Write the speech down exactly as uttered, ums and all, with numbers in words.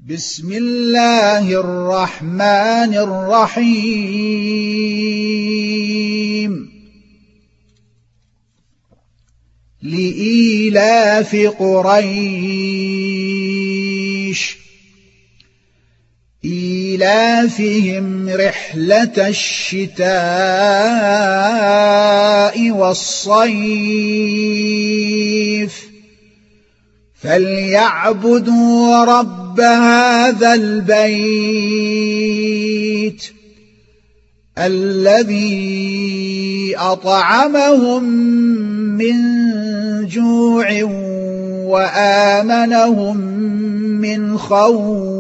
بسم الله الرحمن الرحيم لإيلاف قريش إيلافهم رحلة الشتاء والصيف فليعبدوا رب هذا البيت الذي أطعمهم من جوع وآمنهم من خوف.